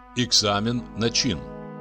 Экзамен на чин.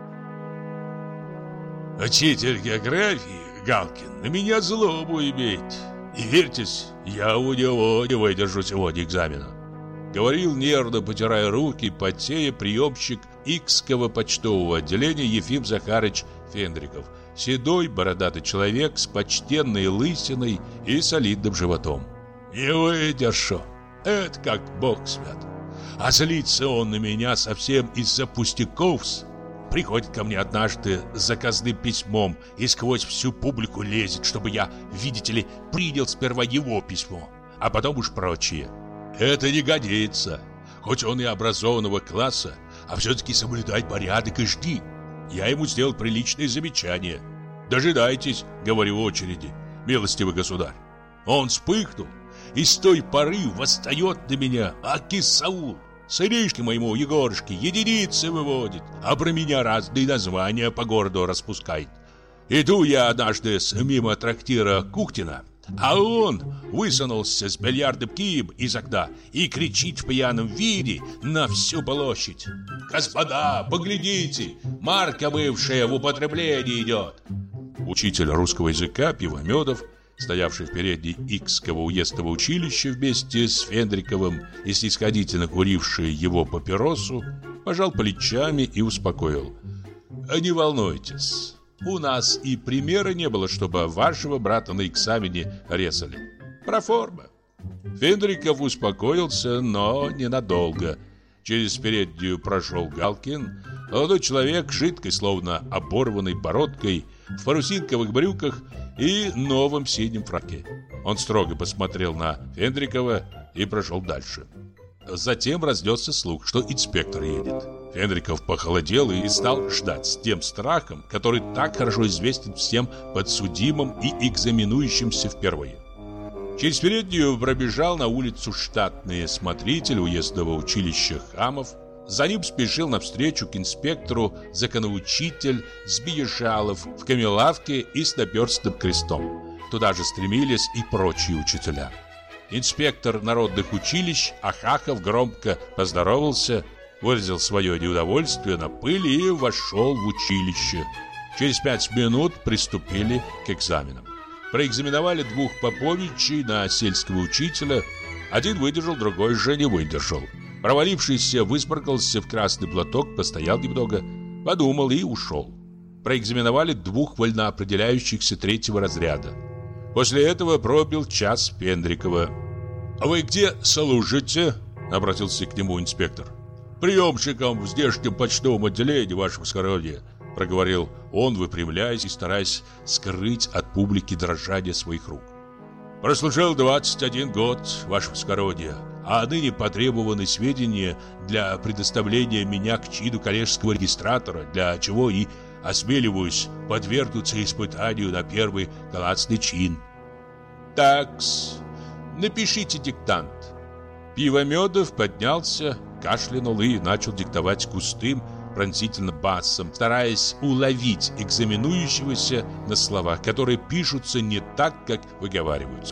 Учитель географии Галкин на меня злобу имеет. И верьтесь, я у него не выдержу сегодня экзамена. Говорил, нервно потирая руки, потея, приемщик Икского почтового отделения Ефим Захарыч Фендриков. Седой, бородатый человек с почтенной лысиной и солидным животом. Не выдержу. Это как бог свят. А злится он на меня совсем из-за пустяков. Приходит ко мне однажды с заказным письмом и сквозь всю публику лезет, чтобы я, видите ли, принял сперва его письмо, а потом уж прочие. Это не годится. Хоть он и образованного класса, а все-таки соблюдай порядок и жди. Я ему сделал приличное замечание. Дожидайтесь, говорю, в очереди, милостивый государь. Он вспыхнул и с той поры восстает на меня, аки Саул. Сынишке моему Егорушке единицы выводит, а про меня разные названия по городу распускает. Иду я однажды мимо трактира Кухтина, а он высунулся с бильярдным кием из окна и кричит в пьяном виде на всю площадь: «Господа, поглядите, марка бывшая в употреблении идет!» Учитель русского языка Пивомедов, стоявший в передней Икского уездного училища вместе с Фендриковым и снисходительно куривший его папиросу, пожал плечами и успокоил: «Не волнуйтесь, у нас и примера не было, чтобы вашего брата на экзамене резали. Проформа». Фендриков успокоился, но ненадолго. Через переднюю прошел Галкин, молодой человек, жидкой, словно оборванной бородкой, в парусинковых брюках и новом синем фраке. Он строго посмотрел на Фендрикова и прошел дальше. Затем разнесся слух, что инспектор едет. Фендриков похолодел и стал ждать с тем страхом, который так хорошо известен всем подсудимым и экзаменующимся впервые. Через переднюю пробежал на улицу штатный смотритель уездного училища Хамов. За ним спешил навстречу к инспектору законоучитель Збиежалов в камелавке и с наперстным крестом. Туда же стремились и прочие учителя. Инспектор народных училищ Ахахов громко поздоровался, выразил свое неудовольствие на пыль и вошел в училище. Через 5 минут приступили к экзаменам. Проэкзаменовали 2 поповичей на сельского учителя. Один выдержал, другой же не выдержал. Провалившийся высморкался в красный платок, постоял немного, подумал и ушел. Проэкзаменовали 2 вольноопределяющихся 3-го разряда. После этого пробил час Фендрикова. «А вы где служите?» — обратился к нему инспектор. «Приемщиком в здешнем почтовом отделении, ваше высокородие», — проговорил он, выпрямляясь и стараясь скрыть от публики дрожание своих рук. «Прослужил 21 год, ваше высокородие, а ныне потребованы сведения для предоставления меня к чину коллежского регистратора, для чего и осмеливаюсь подвергнуться испытанию на первый классный чин». «Так-с, напишите диктант». Пивомедов поднялся, кашлянул и начал диктовать густым, пронзительным басом, стараясь уловить экзаменующегося на слова, которые пишутся не так, как выговариваются.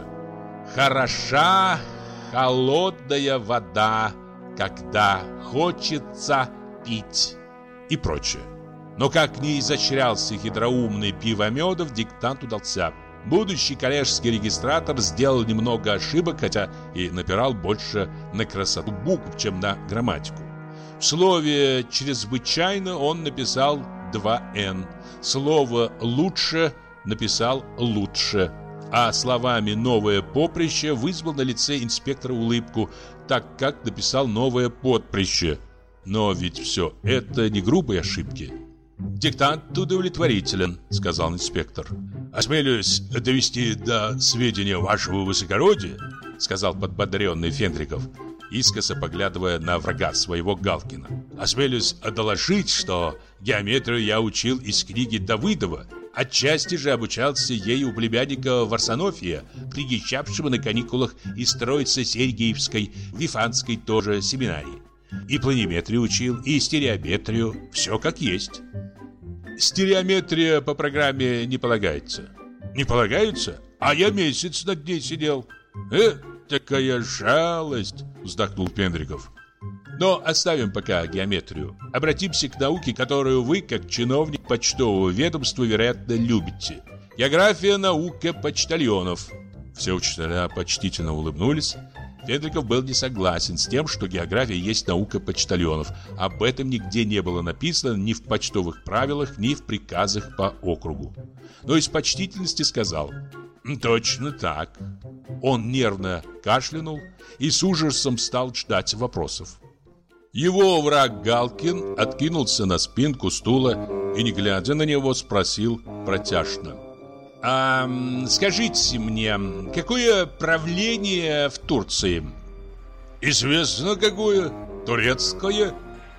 «Хороша холодная вода, когда хочется пить» и прочее. Но как ни изощрялся хитроумный Пивомедов, диктант удался. Будущий коллежский регистратор сделал немного ошибок, хотя и напирал больше на красоту букв, чем на грамматику. В слове «чрезвычайно» он написал 2 «н». Слово «лучше» написал «лучше». А словами «новое поприще» вызвал на лице инспектора улыбку, так как написал «новое подприще». Но ведь все это не грубые ошибки. «Диктант удовлетворителен», — сказал инспектор. «Осмелюсь довести до сведения вашего высокородия», — сказал подбодренный Фендриков, искоса поглядывая на врага своего Галкина. «Осмелюсь доложить, что геометрию я учил из книги Давыдова, отчасти же обучался ей у племянника Варсонофия, приезжавшего на каникулах из Троицы-Сергиевской, Вифанской тоже семинарии. И планиметрию учил, и стереометрию, все как есть». «Стереометрия по программе не полагается». «Не полагается? А я месяц над ней сидел». «Такая жалость», — вздохнул Фендриков. Но оставим пока геометрию. Обратимся к науке, которую вы, как чиновник почтового ведомства, вероятно, любите. География – наука почтальонов. Все учителя почтительно улыбнулись. Фендриков был не согласен с тем, что география есть наука почтальонов. Об этом нигде не было написано ни в почтовых правилах, ни в приказах по округу. Но из почтительности сказал: «Точно так». Он нервно кашлянул и с ужасом стал ждать вопросов. Его враг Галкин откинулся на спинку стула и, не глядя на него, спросил протяжно: «А скажите мне, какое правление в Турции?» «Известно какое. Турецкое».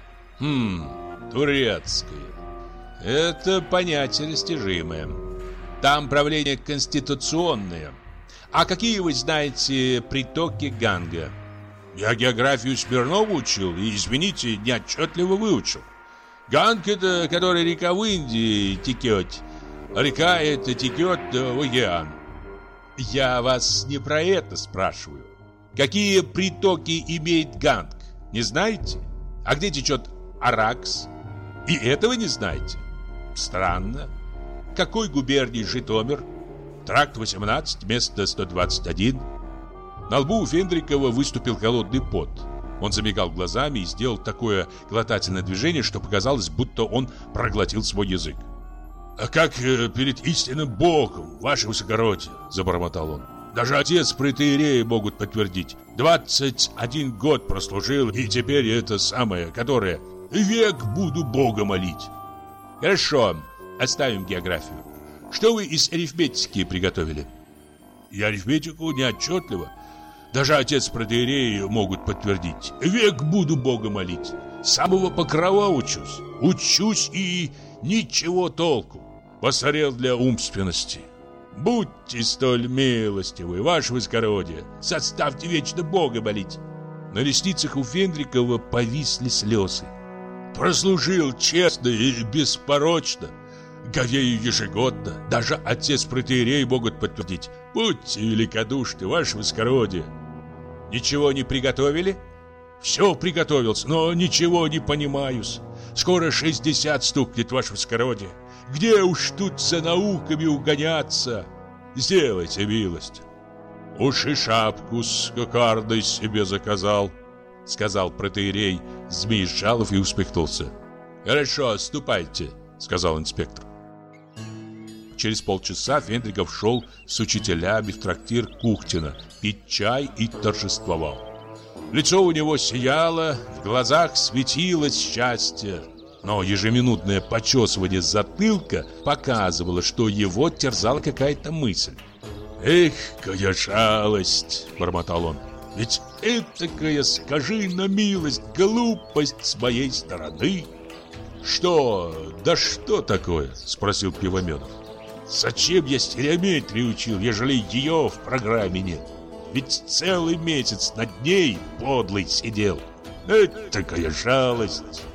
Турецкое. Это понятие растяжимое. Там правление конституционное. А какие вы знаете притоки Ганга?» «Я географию Смирнова учил и, извините, неотчетливо выучил. Ганг – это который река в Индии текет. Река эта текет в океан». «Я вас не про это спрашиваю. Какие притоки имеет Ганг, не знаете? А где течет Аракс? И этого не знаете? Странно. Какой губернии Житомир? Тракт 18, место 121. На лбу у Фендрикова выступил холодный пот. Он замигал глазами и сделал такое глотательное движение, что показалось, будто он проглотил свой язык. «А как перед истинным Богом, ваше высокородие!» – забормотал он. «Даже отец протоиереи могут подтвердить. 21 год прослужил, и теперь это самое, которое век буду Бога молить». «Хорошо, оставим географию. Что вы из арифметики приготовили?» «И арифметику неотчетливо. Даже отец протоиереи могут подтвердить. Век буду Бога молить. С самого Покрова учусь. Учусь и ничего толку. Постарел для умственности. Будьте столь милостивы, ваше высокородие. Составьте вечно Бога молить». На ресницах у Фендрикова повисли слезы. «Прослужил честно и беспорочно. Говею ежегодно. Даже отец протоиерей могут подтвердить. Будьте великодушны, ваше высокородие». «Ничего не приготовили?» «Все приготовился, но ничего не понимаюсь. Скоро 60 стукнет, ваше высокородие. Где уж тут за науками угоняться? Сделайте милость». «Уж и шапку с кокардой себе заказал», — сказал протоиерей Змеежалов и усмехнулся. «Хорошо, ступайте», — сказал инспектор. Через полчаса Фендриков шел с учителями в трактир Кухтина пить чай и торжествовал. Лицо у него сияло, в глазах светилось счастье. Но ежеминутное почесывание затылка показывало, что его терзала какая-то мысль. «Эх, какая шалость!» – бормотал он. «Ведь этакая, скажи на милость, глупость с моей стороны!» «Что? Да что такое?» – спросил Пивомедов. «Зачем я стереометрию учил, ежели ее в программе нет? Ведь целый месяц над ней подлый сидел. Этакая жалость!»